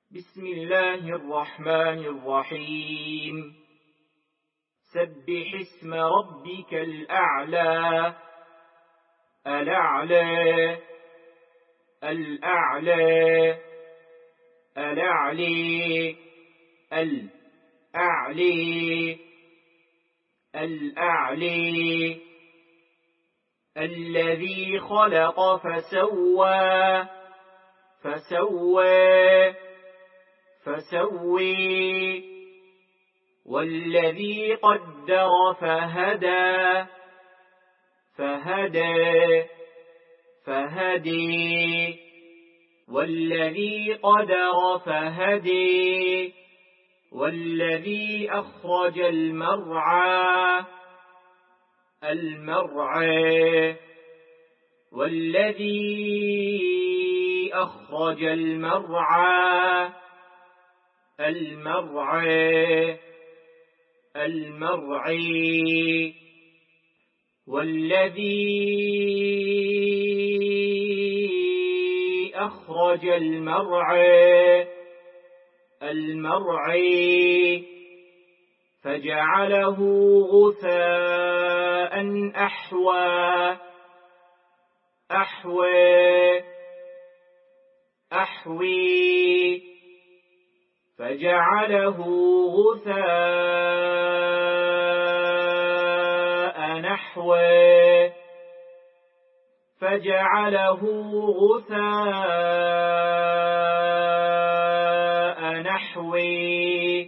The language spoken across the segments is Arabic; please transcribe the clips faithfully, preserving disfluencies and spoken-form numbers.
بسم الله الرحمن الرحيم سبح اسم ربك الأعلى الأعلى الأعلى الأعلى الأعلى الأعلى الذي خلق فسوى فسوى فسوي والذي قدر فهدى فهدى فهدي والذي قدر فهدي والذي أخرج المرعى المرعى والذي أخرج المرعى المرعى المرعي والذي أخرج المرعى المرعي فجعله غثاء أحوى أحوى أحوي فجعله غثاء نحوه فجعله غثاء نحوه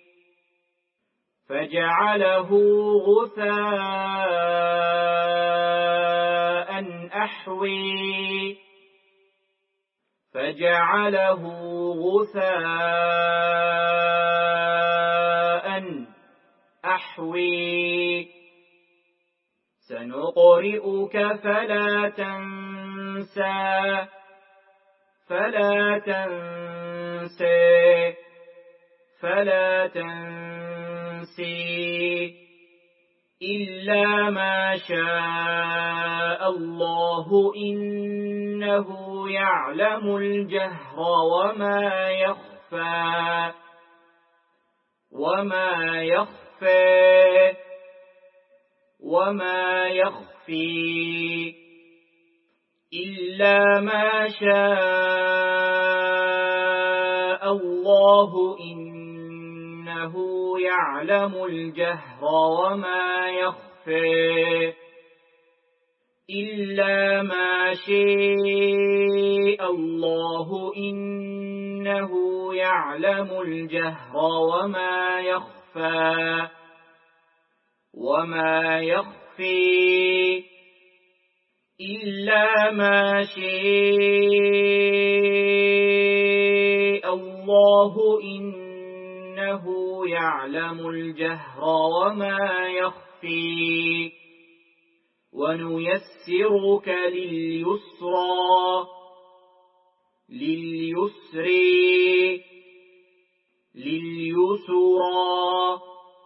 فجعله غثاء أحوي فجعله غثاء أحوي سنقرئك فلا تنسى فلا تنسى فلا تنسي إلا ما شاء الله إنه يعلم الجهر وما يخفى وما يخفى وما يخفي إلا ما شاء الله إنه يعلم الجهر وما يخفى إلا ما شاء الله إنه يعلم الجهر وما يخفى وما يخفي إلا ما شاء الله إنه يعلم الجهر وما يخفي ونيسرك لليسرى لليسر لليسرى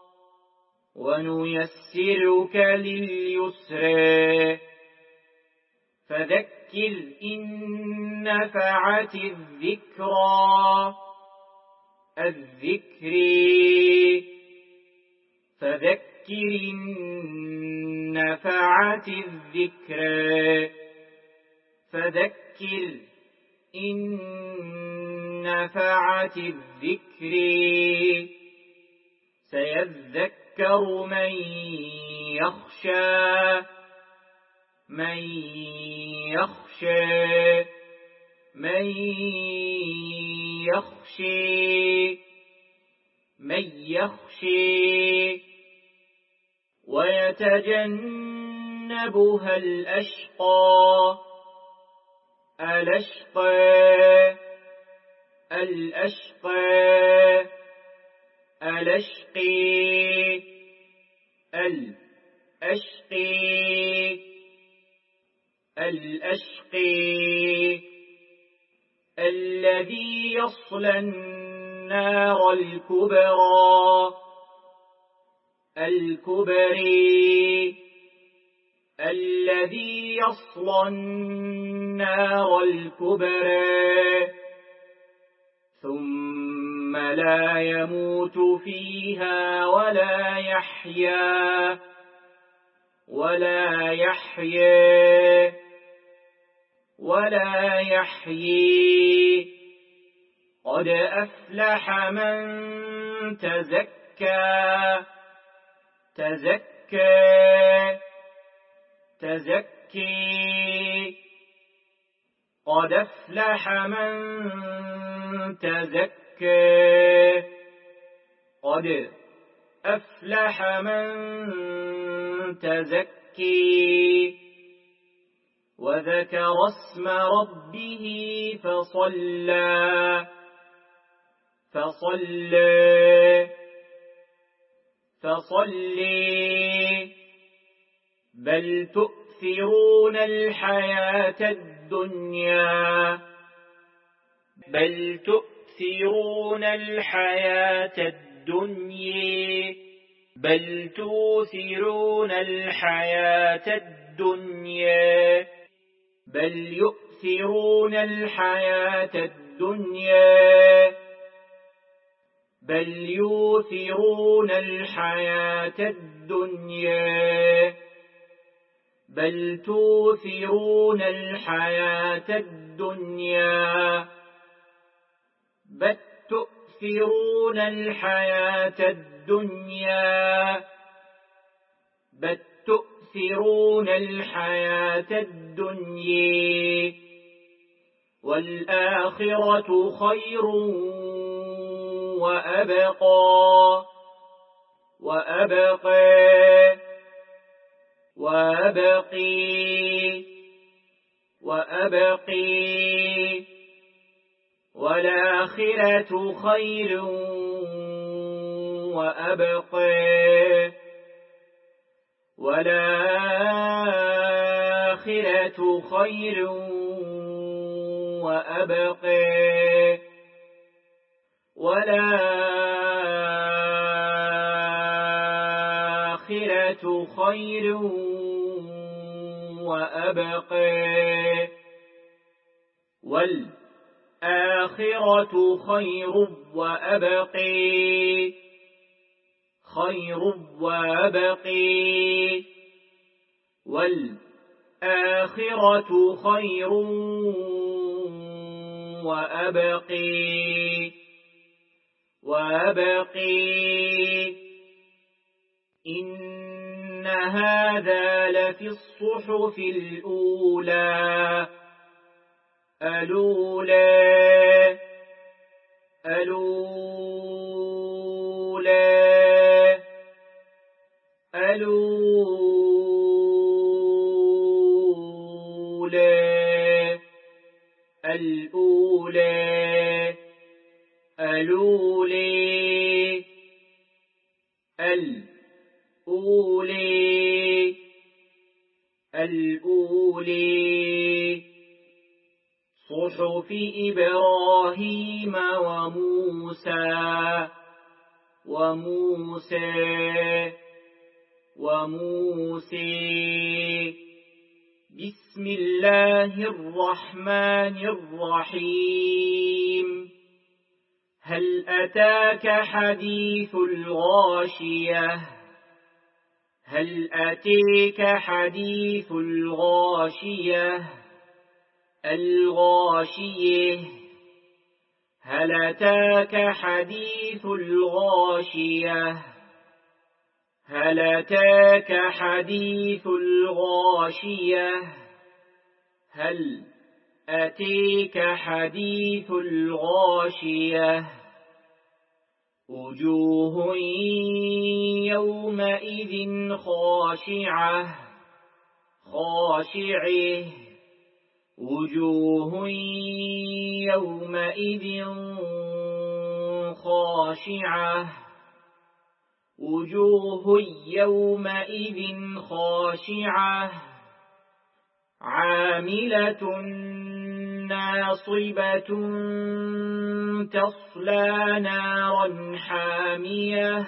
ونيسرك لليسر فذكر إن نفعت الذكرى الذكر فذكر إن نفعت الذكر فذكر إن نفعت الذكر سيذكر من يخشى من يخشى من يخشى من يخشى ويتجنبها الأشقى الأشقى الأشقى الأشقي الأشقي الأشقي الذي يصلى النار الكبرى الكبري الذي يصلى النار الكبرى ثم لا يموت فيها ولا يحيا ولا يحيي ولا يحيي قد أفلح من تزكى تزكى تزكي قد أفلح من تزكى قد أفلح من تزكي وذكر اسم ربه فصلى فصلى فصلي بل تؤثرون الحياة الدنيا بل تؤثرون الحياة الدنيا بل تؤثرون الحياة الدنيا بل يؤثرون الحياة الدنيا بل يؤثرون الحياة الدنيا بل تؤثرون الحياة الدنيا بل تؤثرون الحياة الدنيا بل تؤثرون الحياة الدنيا والآخرة خير وأبقى وأبقى وأبقي وأبقي والآخرة خير وأبقى والآخرة خير وأبقى والآخرة خير وأبقى والآخرة خير وأبقي خير وأبقي والآخرة خير وأبقي وأبقي إن هذا لفي الصحف الأولى الأولى الأولى الأولى الأولى الأولى الأولى الأولى صحف إبراهيم وموسى وموسى وموسى بسم الله الرحمن الرحيم هل أتاك حديث الغاشية هل أتيك حديث الغاشية الغاشية هل أتاك حديث الغاشية هل أتاك حديث الغاشية هل أتيك حديث الغاشية وجوه يومئذ خاشعة خاشعة وجوه يومئذ خاشعة وجوه يومئذ خاشعة عاملة ناصبة تصلى نارا حامية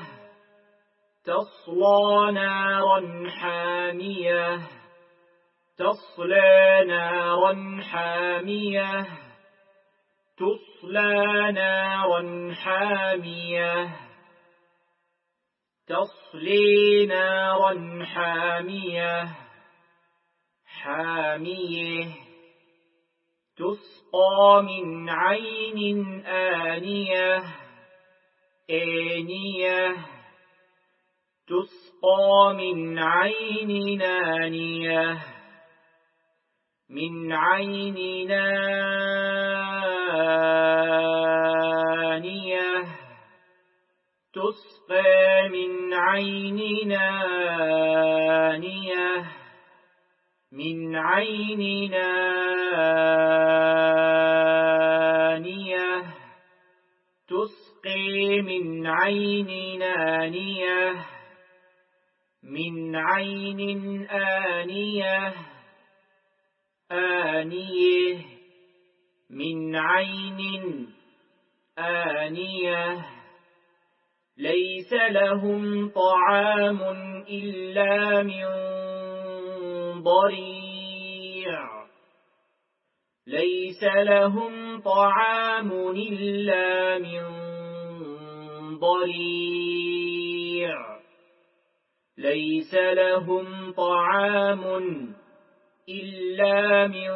تصلى نارا حامية تصلى نارا حامية تصلى نارا حامية تصلي نارا حامية حامية تسقى من عين آنية آنية تسقى من عين آنية من عين آنية تسقى من عين آنية من عين آنية تسقي من عين آنية من عين آنية آنية من عين آنية ليس لهم طعام إلا من ضريع ليس لهم طعام إلا من ضريع ليس لهم طعام إلا من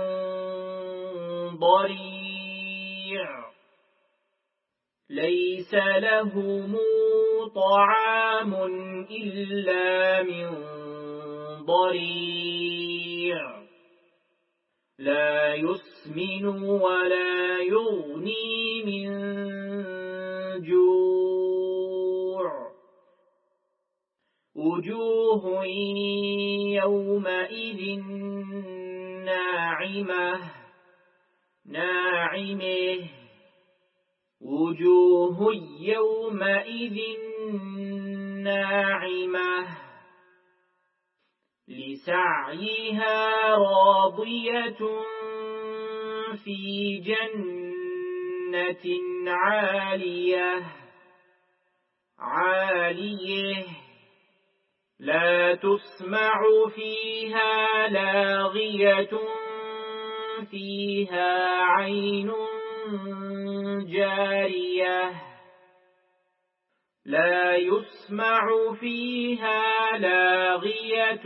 ضريع ليس لهم طعام إلا من ضريع لا يسمن ولا يغني من جوع وجوه يومئذ ناعمة ناعمة وجوه يومئذ ناعمة لسعيها راضية في جنة عالية عالية لا تسمع فيها لاغية فيها عين جارية لا يسمع فيها لاغية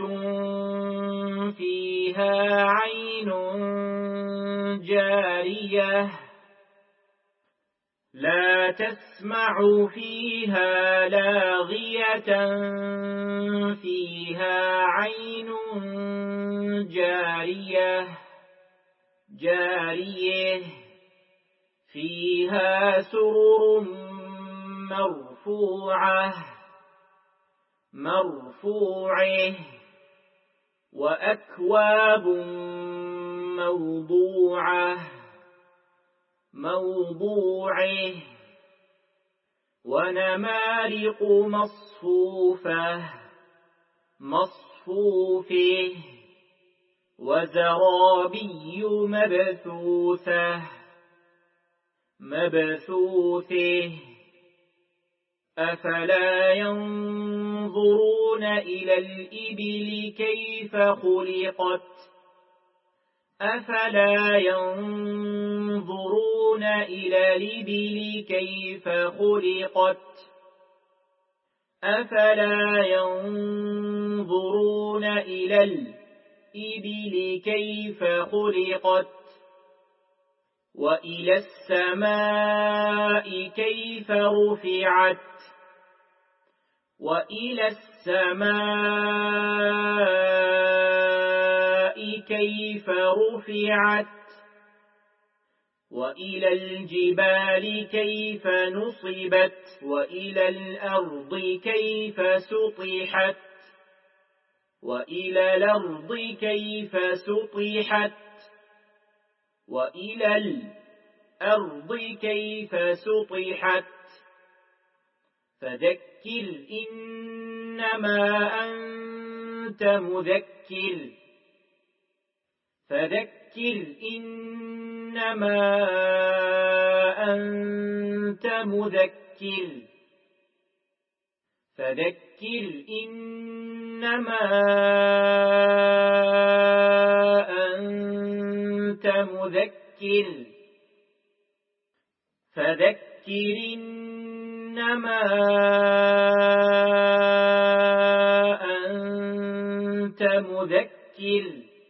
فيها عين جارية لا تسمع فيها لاغية فيها عين جارية جارية فيها سرر مرفوعة مرفوعة وأكواب موضوعة موضوعة ونمارق مصفوفة مصفوفة وزرابي مبثوثة مبثوثة أفلا ينظرون إلى الإبل كيف خلقت أفلا ينظرون إلى الإبل كيف خلقت أفلا ينظرون إلى الإبل كيف خلقت وإلى السماء كيف رفعت وإلى السماء كيف رفعت وإلى الجبال كيف نصبت وإلى الأرض كيف سطحت وإلى الأرض كيف سطحت وإلى الأرض كيف سطحت فذكر إنما أنت مذكر فذكر إنما أنت مذكر فذكر إنما أنت مذكر فذكر إنما أنت مذكر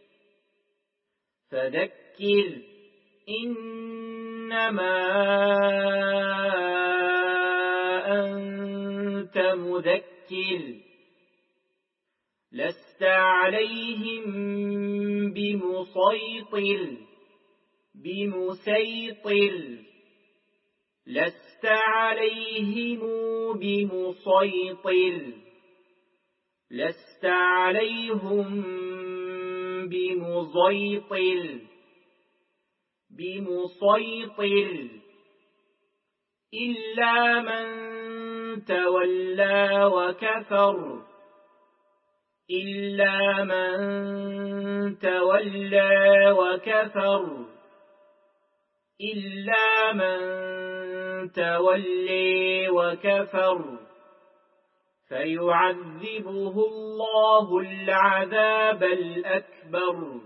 فذكر إنما أنت مذكر لست عليهم بمسيطر بمسيطر لست عليهم بمسيطر لست عليهم بمسيطر بمسيطر إلا من تولى وكفر إلا من تولى وكفر إلا من تولى وكفر فيعذبه الله العذاب الأكبر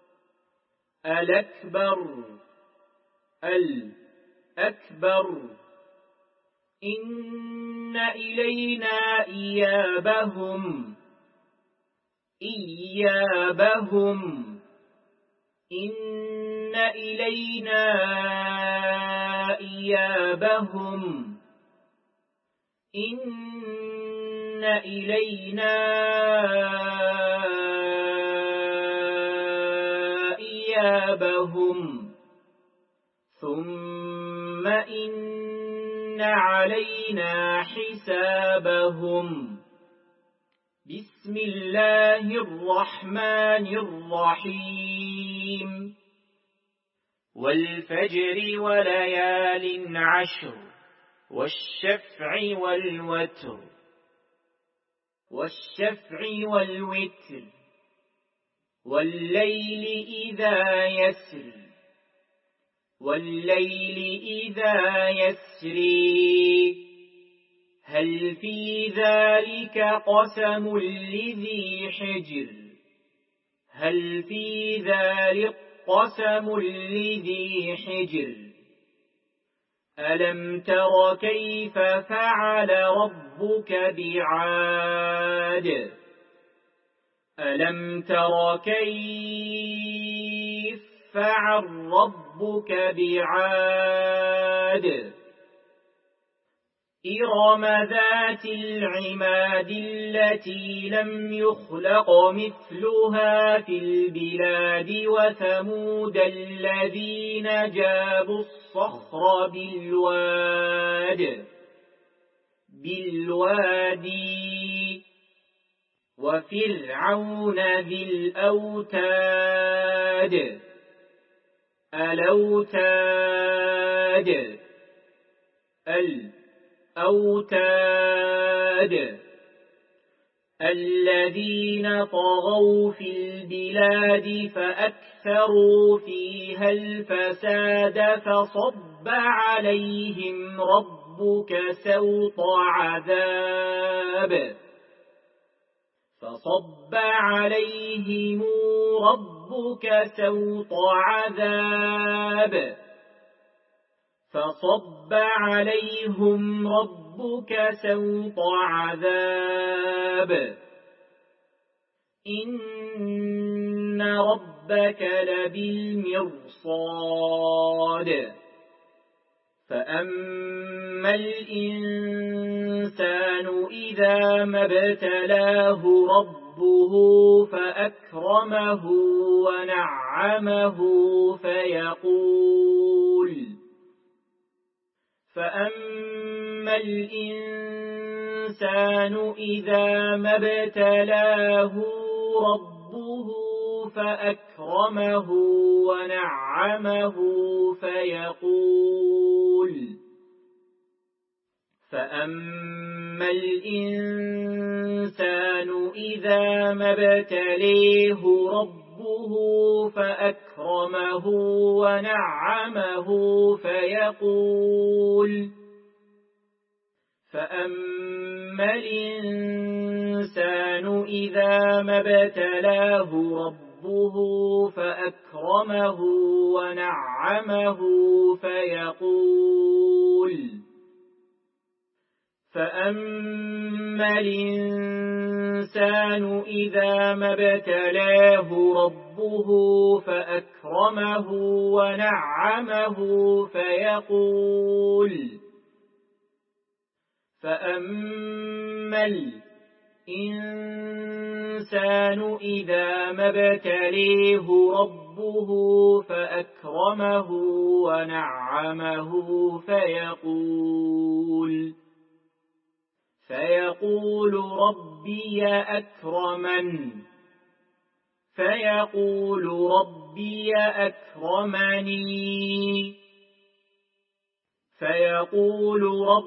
الأكبر الأكبر إن إلينا إيابهم إيابهم إن إلينا إيابهم إن إلينا إيابهم ثم إن علينا حسابهم بسم الله الرحمن الرحيم والفجر وليال عشر والشفع والوتر والشفع والوتر والليل إذا يسر والليل إذا يسري هل في ذلك قسم لذي حجر هل في ذلك قسم لذي حجر ألم تر كيف فعل ربك بعاد ألم تر كيف فعل ربك بعاد إرم ذات العماد التي لم يخلق مثلها في البلاد وثمود الذين جابوا الصخر بالواد بالوادي وفرعون ذي الأوتاد الأوتاد الأوتاد الذين طغوا في البلاد فأكثروا فيها الفساد فصب عليهم ربك سوط عذاب فصب عليهم ربك سوط عذاب فصب عليهم ربك سوط عذاب إن ربك لبالمرصاد فأما الإنسان إذا ما ابتلاه ربه فأكرمه ونعمه فيقول فأما الإنسان إذا ما ابتلاه ربه فأكرمه ونعمه فيقول فأما الإنسان إذا ما ابتليه ربه فأكرمه ونعمه فيقول فأما الإنسان إذا ما ابتلاه ربه ربه فأكرمه ونعمه فيقول فأما الإنسان إذا ما ابتلاه ربه فأكرمه ونعمه فيقول فأما الإنسان إذا ما ابتليه ربه فأكرمه ونعمه فيقول فيقول ربي أكرمن فيقول ربي أكرمني فيقول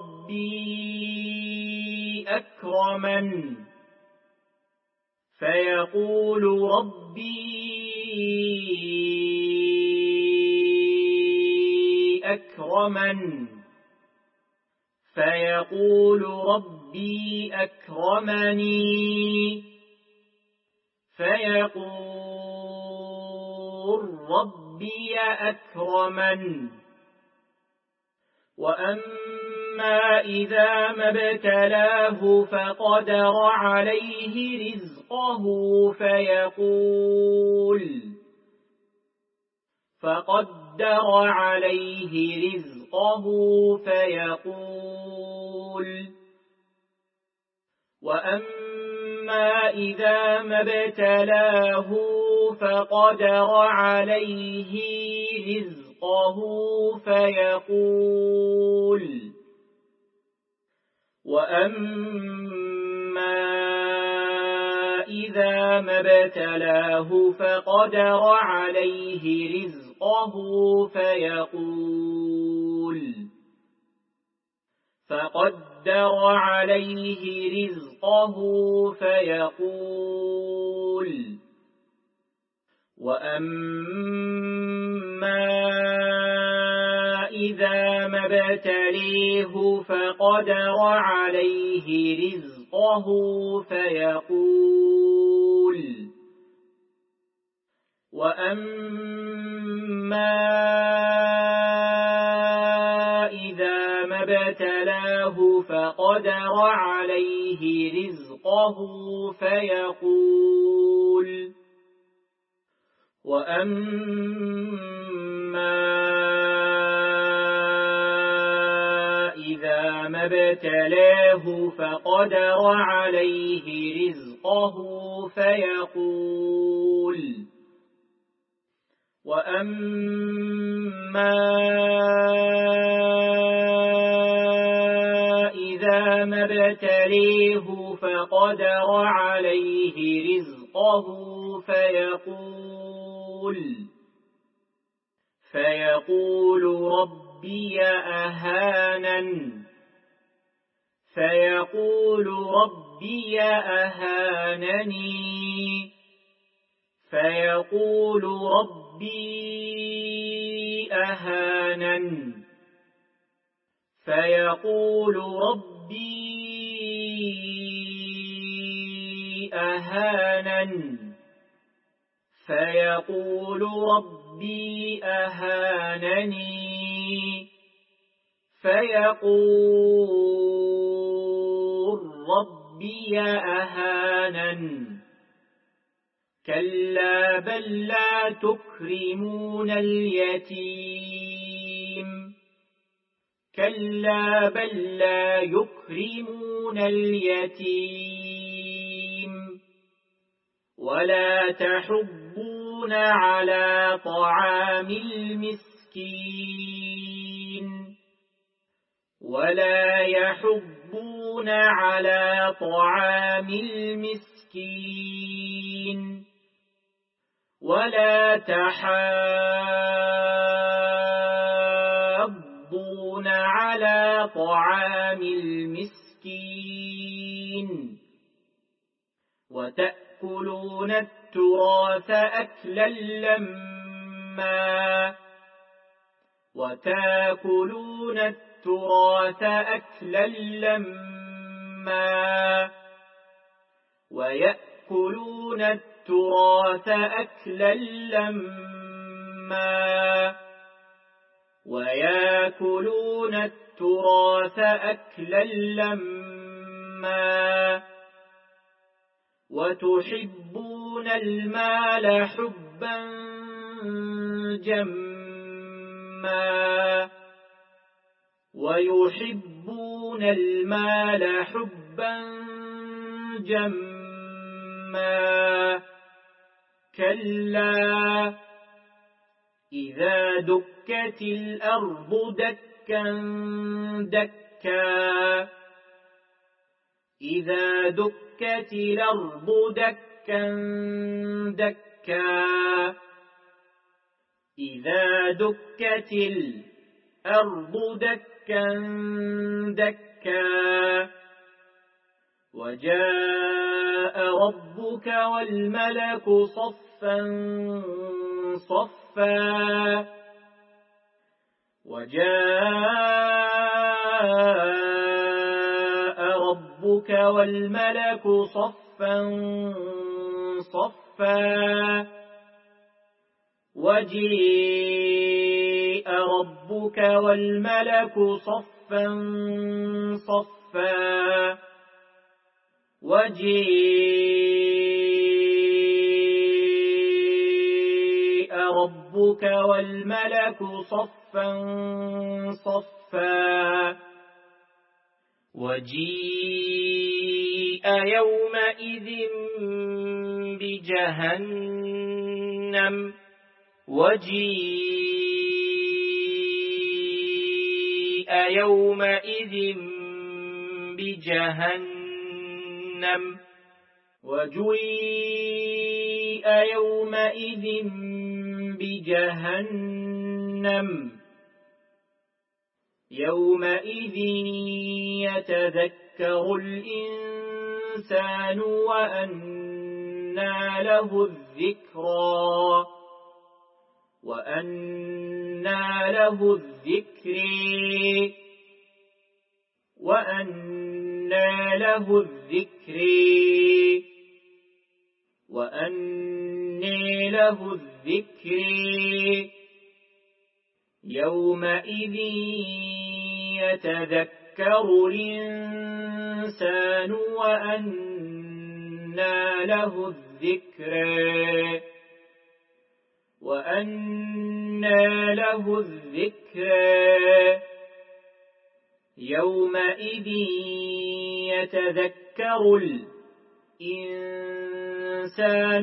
ربي أكرمن فيقول ربي أكرمن فيقول ربي أكرمني فيقول ربي أكرمن وأما إذا ما ابتلاه فقدر عليه رزقه فيقول فقدر عليه رزقه فيقول وأما إذا ما ابتلاه فقدر عليه رزقه فيقول وأما إذا ما ابتلاه فقدر عليه رزقه فيقول فقدر عليه رزقه فيقول وأما إذا ما ابتليه فقدر عليه رزقه فيقول وأما إذا ما ابتلاه فقدر عليه رزقه فيقول وأما إذا ما ابتلاه فقدر عليه رزقه فيقول وأما إذا ما ابتليه فقدر عليه رزقه فيقول فيقول ربي أهانن فيقول ربي أهانني فيقول ربي أهانن فيقول ربي أهانن فيقول ربي أهانني فيقول ربي أهانن كلا بل لا تكرمون اليتيم كلا بل لا يكرمون اليتيم ولا تحضون على طعام المسكين ولا يحضون على طعام المسكين ولا تحاضون على طعام المسكين وتأكلون التراث أكلا لما وتأكلون التراث أكلا لما ويأكلون التراث التراث أكلا لما ويأكلون التراث أكلا لما وتحبون المال حبا جما ويحبون المال حبا جما كلا إذا دكت الأرض دكا دكا إذا دكت الأرض دكا دكا إذا دكت الأرض دكا دكا وجاء ربك والملك صفا صفا وجاء ربك والملك صفا صفا وجيء ربك والملك صفا صفا وجيء ربك والملك صفا صفا وجيء يومئذ بجهنم وجيء يومئذ بجهنم وجيء يومئذ بجهنم يومئذ يتذكر الإنسان وأنى له الذكرى وأنى له الذكر وأنى له الذكر وأنى له الذكر يومئذ يتذكر الإنسان وأنى له الذكر وأنى له الذكر يومئذ يتذكر الإنسان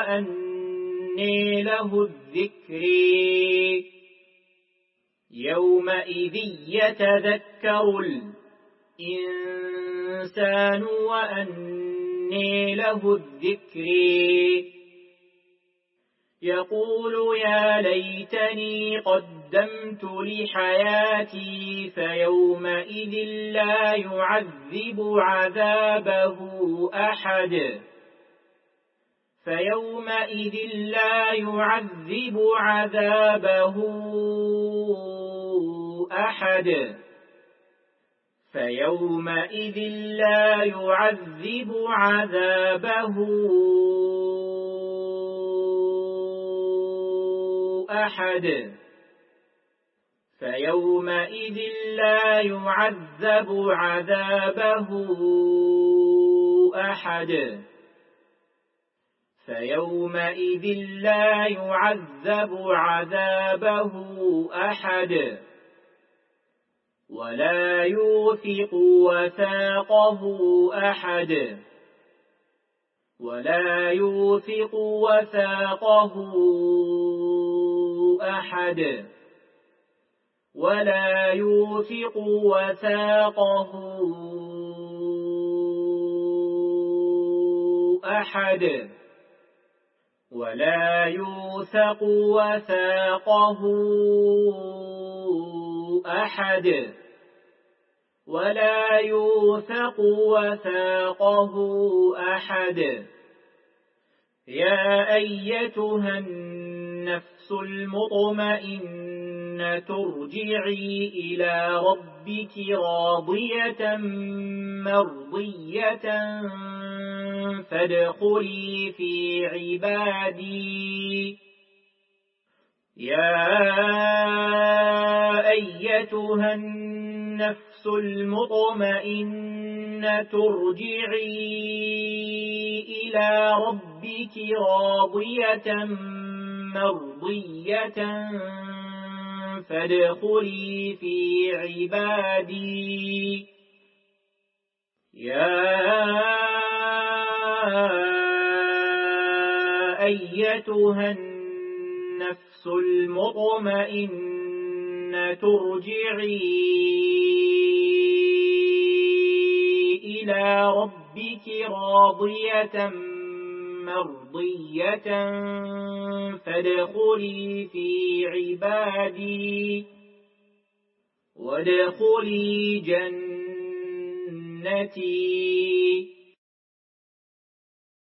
وأنى له الذكر يومئذ يتذكر الإنسان وأنى له الذكر يقول يا ليتني قدمت لحياتي فيومئذ لا يعذب عذابه أحد فيومئذ لا يعذب عذابه أحد فيومئذ لا يعذب عذابه أحد فيومئذ لا يعذب عذابه أحد فيومئذ لا يعذب عذابه أحد ولا يوثق وثاقه أحد ولا يوثق وثاقه أحد ولا يوثق وثاقه أحد ولا يوثق وثاقه أحد ولا يوثق وثاقه أحد يا أيتها النفس المطمئنة ارجعي إلى ربك راضية مرضية فادخلي في عبادي يا أيتها النفس المطمئنة ارجعي إلى ربك راضية مرضية فادخلي في عبادي يا أيتها النفس المطمئنة ارجعي إلى ربك راضية مرضية فادخلي في عبادي وادخلي جنتي